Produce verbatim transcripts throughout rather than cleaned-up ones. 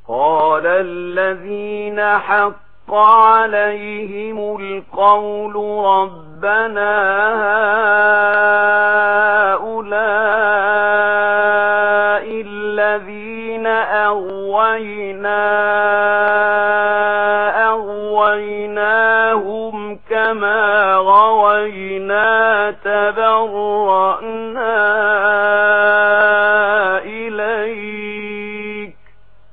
قال الذين حق عليهم القول ربنا هؤلاء الذين أغوينا أغويناهم كما غوينا تبرأنا إليك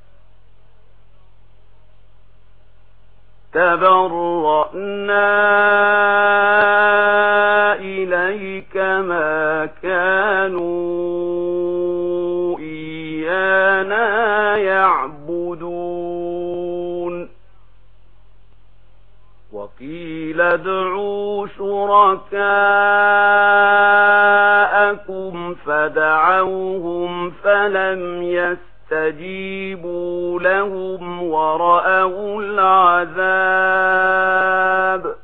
تبرأنا إليك ما كانوا إيانا يعبدون وقيل ادعوا شركاءكم فدعوهم فلم يستجيبوا لهم ورأوا العذاب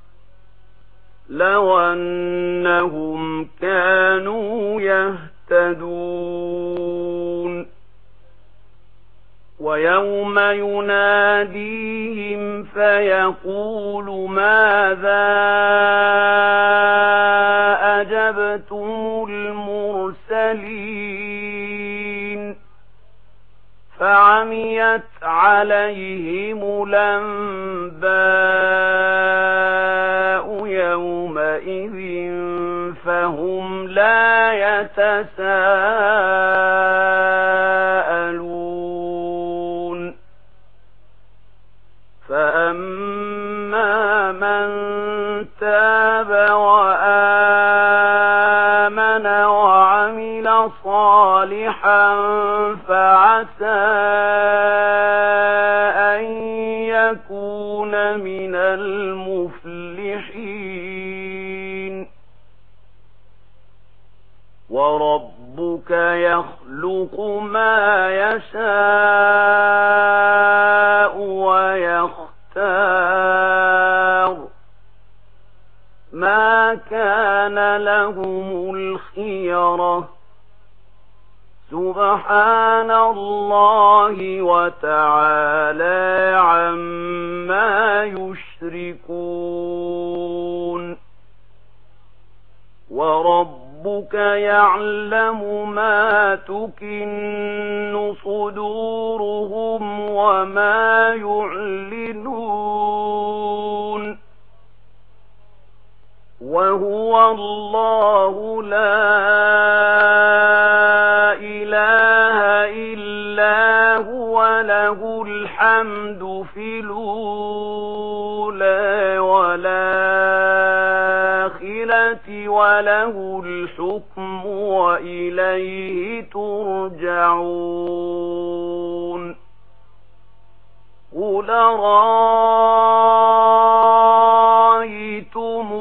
لو أنهم كانوا يهتدون ويوم يناديهم فيقول ماذا أجبتم المرسلين فعميت عليهم الأنباء يومئذ فهم لا يتساءلون فأما من تاب وآمن وعمل صالحا فعسى أن يكون من المفلحين وربك يخلق ما يشاء ويختار ما كان لهم الخيرة سبحان الله وتعالى عما يشركون وربك يعلم ما تكن صدورهم وما يعلنون وهو الله لا إله إلا هو له الحمد في الأولى والآخرة وله الحكم وإليه ترجعون قل رأيتم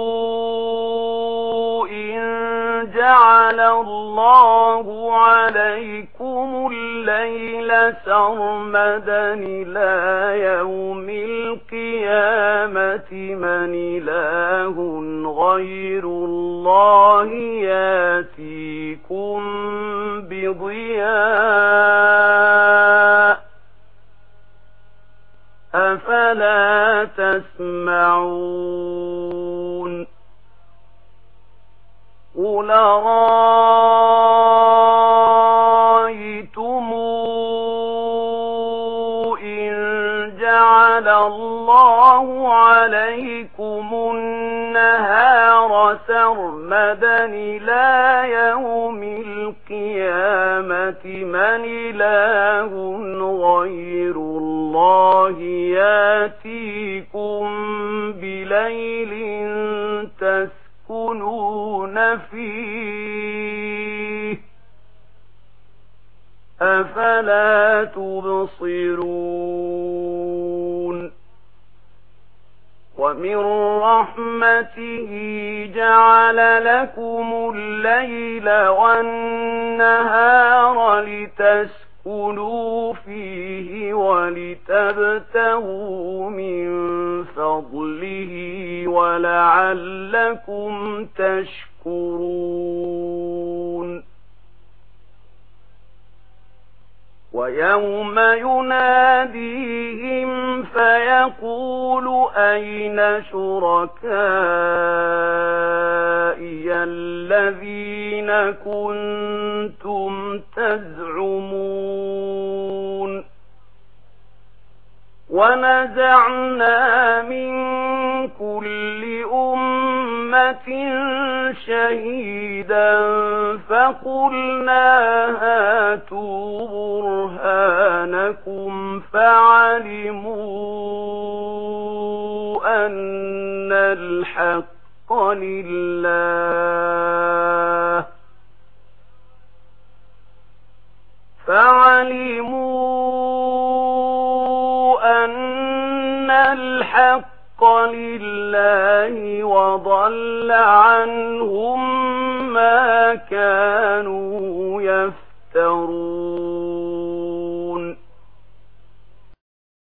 إن جعل الله عليكم الليل سرمدا إلى يوم القيامة من إله غير الله ياتيكم بضياء أفلا تسمعون قل رأيتم إن جعل الله عليكم النهار سرمدا إلى يوم القيامة من إله غير الله ياتيكم بليل تسكنون فيه أفلا تبصرون ومن رحمته جعل لكم الليل والنهار لتسكنوا فيه ولتبتغوا من فضله ولعلكم تشكرون ويوم يناديهم فيقول أين شركائي الذين كنتم تزعمون ونزعنا من كل أمة شهيدا فقلنا هاتوا برهانكم فعلموا أن الحق لله فعلموا أن الحق لله وضل عنهم ما كانوا يفترون